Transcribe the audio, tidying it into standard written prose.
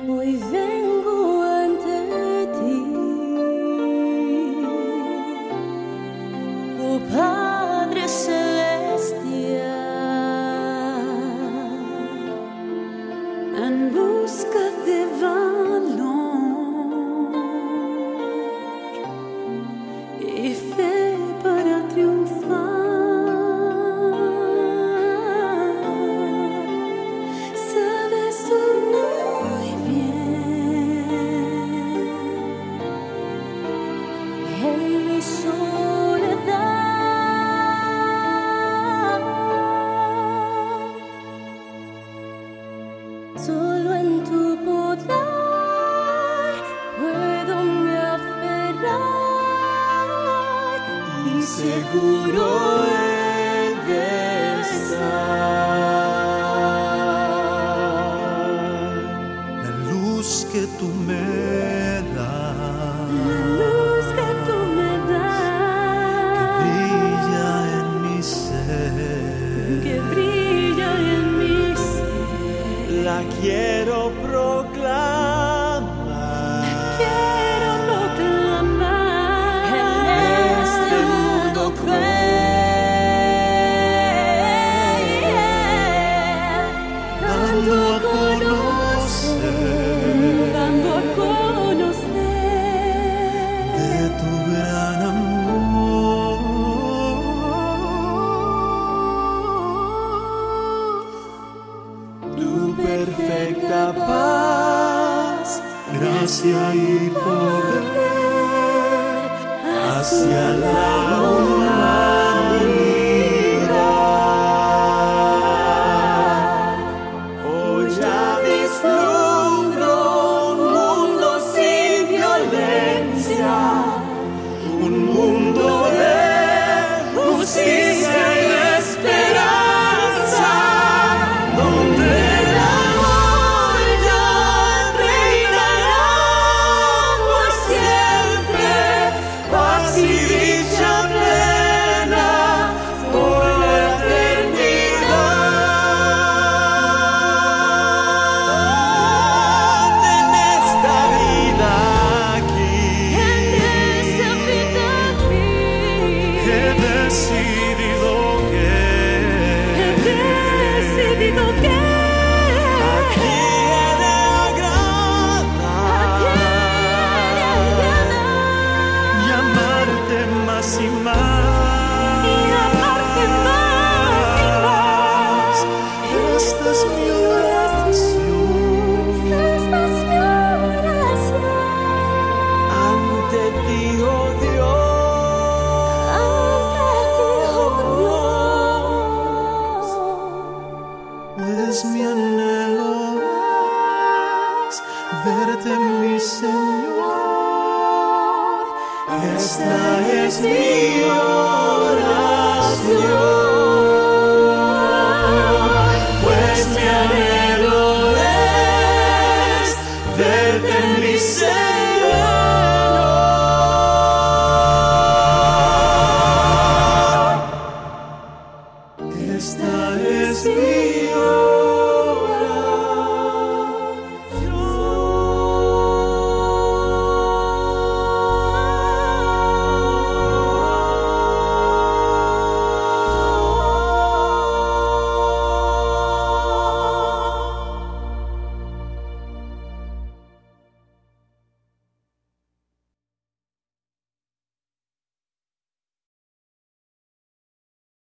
Hoy vengo ante ti, oh Padre Celestial, en busca de valor y fe para triunfar. Sabes tú muy bien, en mi soledad, solo en tu poder puedo me aferrar y seguro he de estar. La luz que tú me das, La luz que tú me brilla das, en mi ser, que brilla en mi ser, la quiero proclamar. quiero proclamar en este mundo cruel, Dando a conocer dando a conocer de tu gran amor, tu perfecta paz, gracia y poder hacia la humanidad. Hoy ya vislumbro un mundo sin violencia, un mundo de justicia y de esperanza, donde el amor ya reinará por siempre, paz y dicha plena por la eternidad. En esta vida aquí, he decidido que aquí he de agradar y amarte más y más. Esta es mi oración ante ti, oh Dios. Pues mi anhelo es verte, mi Señor. Esta es mi oración.